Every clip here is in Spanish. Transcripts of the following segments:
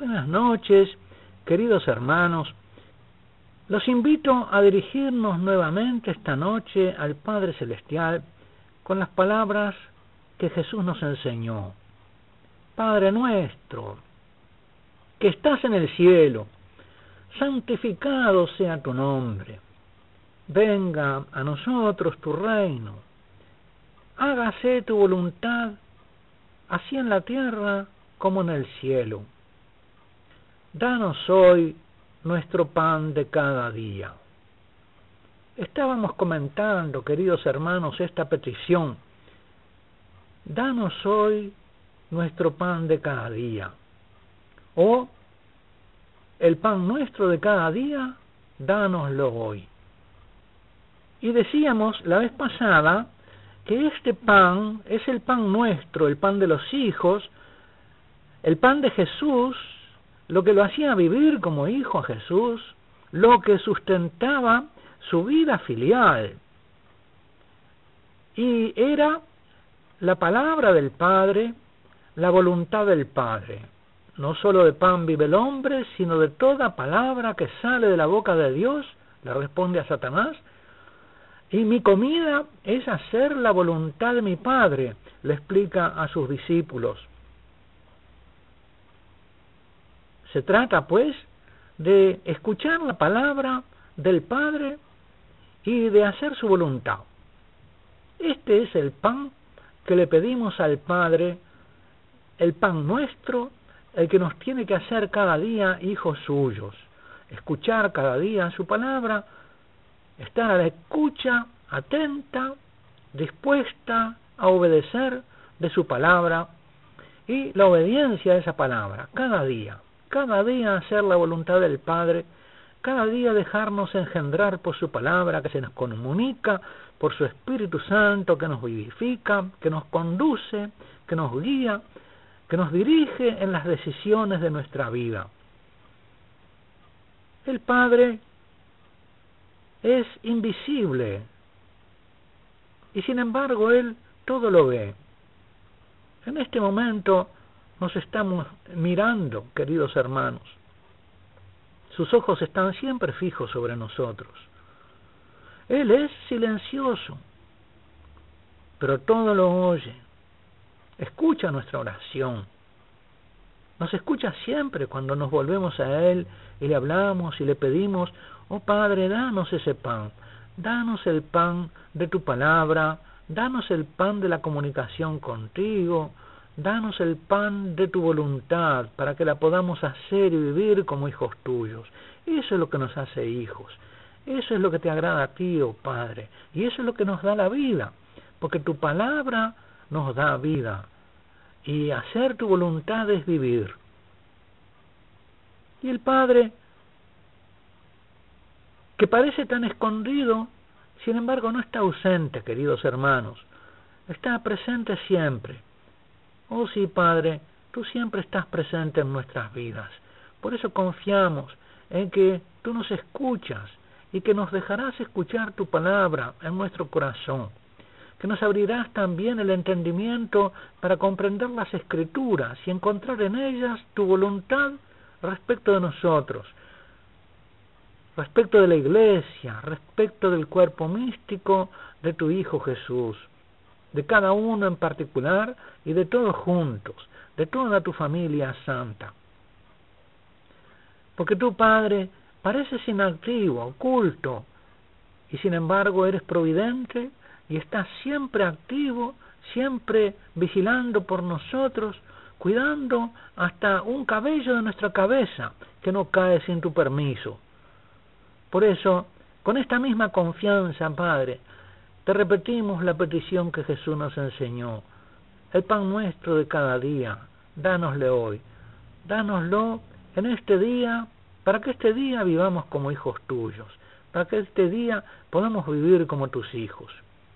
Buenas noches, queridos hermanos. Los invito a dirigirnos nuevamente esta noche al Padre Celestial con las palabras que Jesús nos enseñó. Padre nuestro, que estás en el cielo, santificado sea tu nombre. Venga a nosotros tu reino. Hágase tu voluntad, así en la tierra como en el cielo. Danos hoy nuestro pan de cada día. Estábamos comentando, queridos hermanos, esta petición. Danos hoy nuestro pan de cada día. O el pan nuestro de cada día, dánoslo hoy. Y decíamos la vez pasada que este pan es el pan nuestro, el pan de los hijos, el pan de Jesús, lo que lo hacía vivir como hijo a Jesús, lo que sustentaba su vida filial. Y era la palabra del Padre, la voluntad del Padre. No solo de pan vive el hombre, sino de toda palabra que sale de la boca de Dios, le responde a Satanás. Y mi comida es hacer la voluntad de mi Padre, le explica a sus discípulos. Se trata, pues, de escuchar la palabra del Padre y de hacer su voluntad. Este es el pan que le pedimos al Padre, el pan nuestro, el que nos tiene que hacer cada día hijos suyos. Escuchar cada día su palabra, estar a la escucha, atenta, dispuesta a obedecer de su palabra y la obediencia a esa palabra, cada día hacer la voluntad del Padre, cada día dejarnos engendrar por su palabra que se nos comunica, por su Espíritu Santo que nos vivifica, que nos conduce, que nos guía, que nos dirige en las decisiones de nuestra vida. El Padre es invisible y sin embargo Él todo lo ve. En este momento nos estamos mirando, queridos hermanos. Sus ojos están siempre fijos sobre nosotros. Él es silencioso, pero todo lo oye. Escucha nuestra oración. Nos escucha siempre cuando nos volvemos a Él y le hablamos y le pedimos: oh Padre, danos ese pan. Danos el pan de tu palabra. Danos el pan de la comunicación contigo. Danos el pan de tu voluntad para que la podamos hacer y vivir como hijos tuyos. Eso es lo que nos hace hijos. Eso es lo que te agrada a ti, oh Padre. Y eso es lo que nos da la vida. Porque tu palabra nos da vida. Y hacer tu voluntad es vivir. Y el Padre, que parece tan escondido, sin embargo no está ausente, queridos hermanos. Está presente siempre. Oh sí, Padre, tú siempre estás presente en nuestras vidas. Por eso confiamos en que tú nos escuchas y que nos dejarás escuchar tu palabra en nuestro corazón. Que nos abrirás también el entendimiento para comprender las Escrituras y encontrar en ellas tu voluntad respecto de nosotros, respecto de la Iglesia, respecto del cuerpo místico de tu Hijo Jesús, de cada uno en particular y de todos juntos, de toda tu familia santa. Porque tú, Padre, pareces inactivo, oculto, y sin embargo eres providente y estás siempre activo, siempre vigilando por nosotros, cuidando hasta un cabello de nuestra cabeza que no cae sin tu permiso. Por eso, con esta misma confianza, Padre, te repetimos la petición que Jesús nos enseñó. El pan nuestro de cada día, dánoslo hoy. Dánoslo en este día, para que este día vivamos como hijos tuyos, para que este día podamos vivir como tus hijos.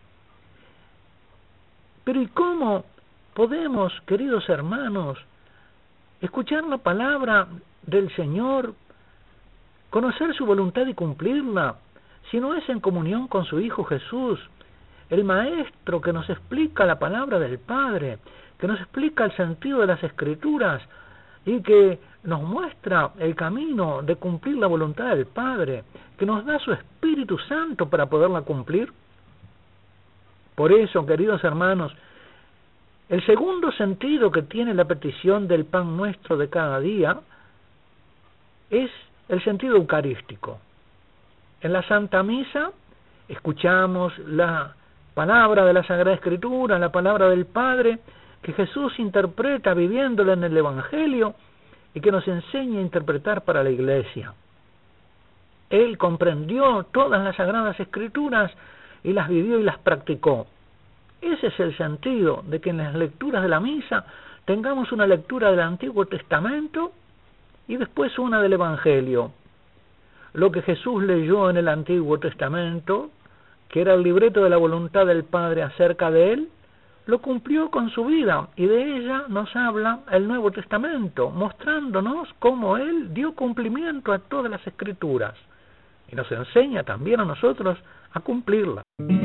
Pero ¿y cómo podemos, queridos hermanos, escuchar la palabra del Señor, conocer su voluntad y cumplirla, si no es en comunión con su Hijo Jesús, el Maestro que nos explica la palabra del Padre, que nos explica el sentido de las Escrituras y que nos muestra el camino de cumplir la voluntad del Padre, que nos da su Espíritu Santo para poderla cumplir. Por eso, queridos hermanos, el segundo sentido que tiene la petición del pan nuestro de cada día es el sentido eucarístico. En la Santa Misa escuchamos la palabra de la Sagrada Escritura, la palabra del Padre, que Jesús interpreta viviéndola en el Evangelio y que nos enseña a interpretar para la Iglesia. Él comprendió todas las Sagradas Escrituras y las vivió y las practicó. Ese es el sentido de que en las lecturas de la misa tengamos una lectura del Antiguo Testamento y después una del Evangelio. Lo que Jesús leyó en el Antiguo Testamento, que era el libreto de la voluntad del Padre acerca de Él, lo cumplió con su vida, y de ella nos habla el Nuevo Testamento, mostrándonos cómo Él dio cumplimiento a todas las Escrituras, y nos enseña también a nosotros a cumplirlas.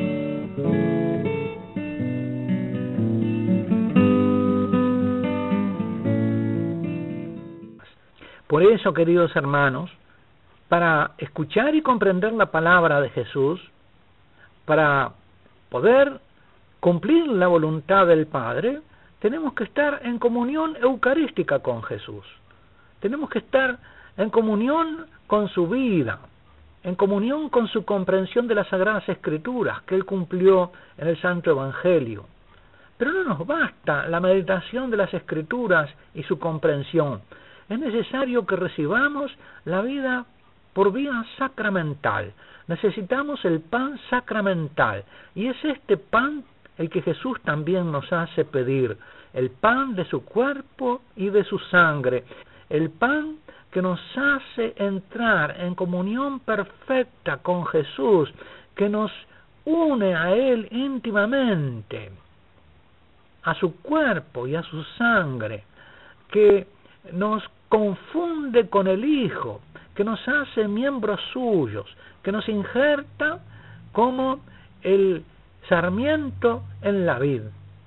Por eso, queridos hermanos, para escuchar y comprender la palabra de Jesús, para poder cumplir la voluntad del Padre, tenemos que estar en comunión eucarística con Jesús. Tenemos que estar en comunión con su vida, en comunión con su comprensión de las Sagradas Escrituras que Él cumplió en el Santo Evangelio. Pero no nos basta la meditación de las Escrituras y su comprensión. Es necesario que recibamos la vida por vía sacramental. Necesitamos el pan sacramental, y es este pan el que Jesús también nos hace pedir, el pan de su cuerpo y de su sangre, el pan que nos hace entrar en comunión perfecta con Jesús, que nos une a Él íntimamente, a su cuerpo y a su sangre, que nos confunde con el Hijo, que nos hace miembros suyos, que nos injerta como el sarmiento en la vid.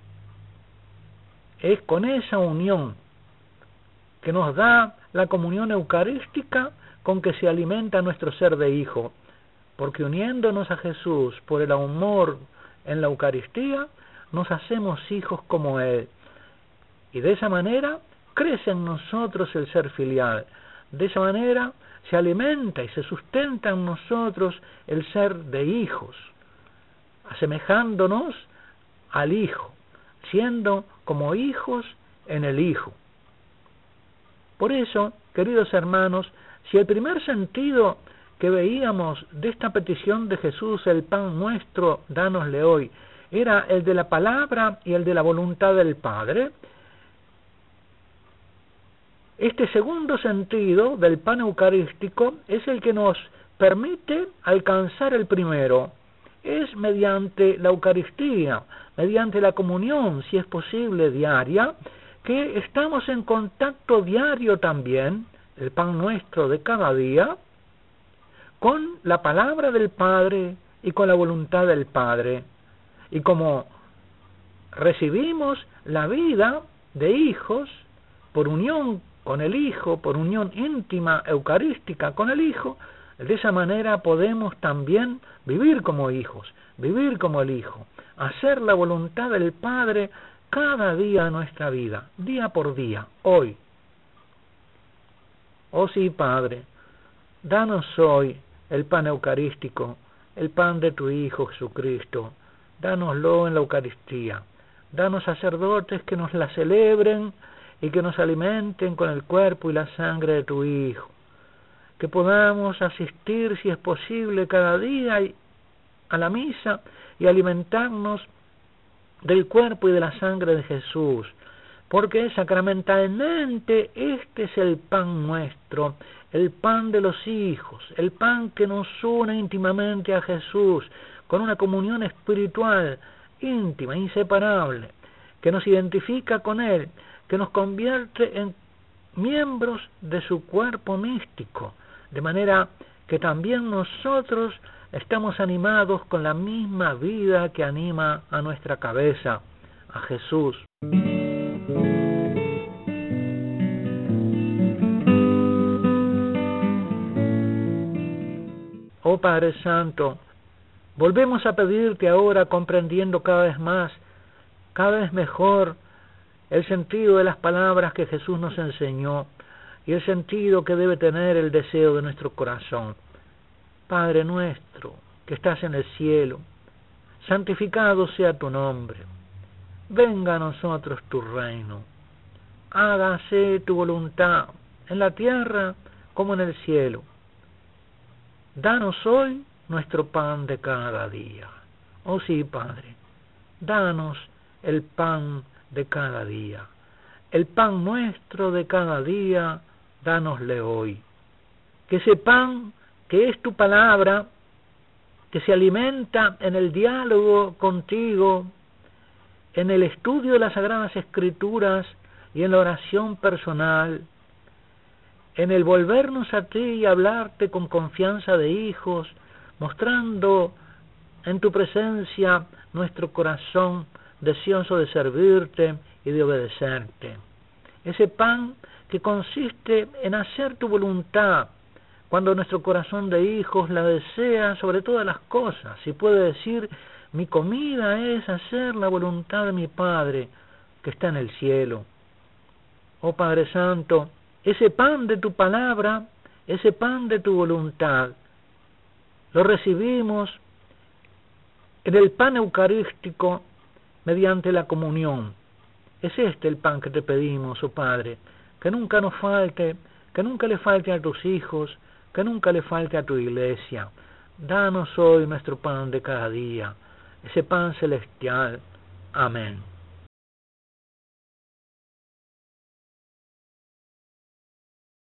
Es con esa unión que nos da la comunión eucarística con que se alimenta nuestro ser de hijo, porque uniéndonos a Jesús por el amor en la Eucaristía, nos hacemos hijos como Él, y de esa manera crece en nosotros el ser filial. De esa manera se alimenta y se sustenta en nosotros el ser de hijos, asemejándonos al Hijo, siendo como hijos en el Hijo. Por eso, queridos hermanos, si el primer sentido que veíamos de esta petición de Jesús, el pan nuestro, dánosle hoy, era el de la palabra y el de la voluntad del Padre, este segundo sentido del pan eucarístico es el que nos permite alcanzar el primero. Es mediante la Eucaristía, mediante la comunión, si es posible, diaria, que estamos en contacto diario también, el pan nuestro de cada día, con la palabra del Padre y con la voluntad del Padre. Y como recibimos la vida de hijos por unión con el Hijo, por unión íntima eucarística con el Hijo, de esa manera podemos también vivir como hijos, vivir como el Hijo, hacer la voluntad del Padre cada día de nuestra vida, día por día, hoy. Oh sí, Padre, danos hoy el pan eucarístico, el pan de tu Hijo Jesucristo, dánoslo en la Eucaristía, danos sacerdotes que nos la celebren y que nos alimenten con el cuerpo y la sangre de tu Hijo, que podamos asistir, si es posible, cada día a la misa y alimentarnos del cuerpo y de la sangre de Jesús, porque sacramentalmente este es el pan nuestro, el pan de los hijos, el pan que nos une íntimamente a Jesús, con una comunión espiritual íntima, inseparable, que nos identifica con Él, que nos convierte en miembros de su cuerpo místico, de manera que también nosotros estamos animados con la misma vida que anima a nuestra cabeza, a Jesús. Oh Padre Santo, volvemos a pedirte ahora, comprendiendo cada vez más, cada vez mejor, el sentido de las palabras que Jesús nos enseñó y el sentido que debe tener el deseo de nuestro corazón. Padre nuestro, que estás en el cielo, santificado sea tu nombre. Venga a nosotros tu reino. Hágase tu voluntad, en la tierra como en el cielo. Danos hoy nuestro pan de cada día. Oh sí, Padre, danos el pan de cada día. El pan nuestro de cada día, dánosle hoy. Que ese pan, que es tu palabra, que se alimenta en el diálogo contigo, en el estudio de las Sagradas Escrituras y en la oración personal, en el volvernos a ti y hablarte con confianza de hijos, mostrando en tu presencia nuestro corazón deseoso de servirte y de obedecerte. Ese pan que consiste en hacer tu voluntad, cuando nuestro corazón de hijos la desea sobre todas las cosas, y puede decir, mi comida es hacer la voluntad de mi Padre que está en el cielo. Oh Padre Santo, ese pan de tu palabra, ese pan de tu voluntad, lo recibimos en el pan eucarístico mediante la comunión. Es este el pan que te pedimos, oh Padre, que nunca nos falte, que nunca le falte a tus hijos, que nunca le falte a tu iglesia. Danos hoy nuestro pan de cada día, ese pan celestial. Amén.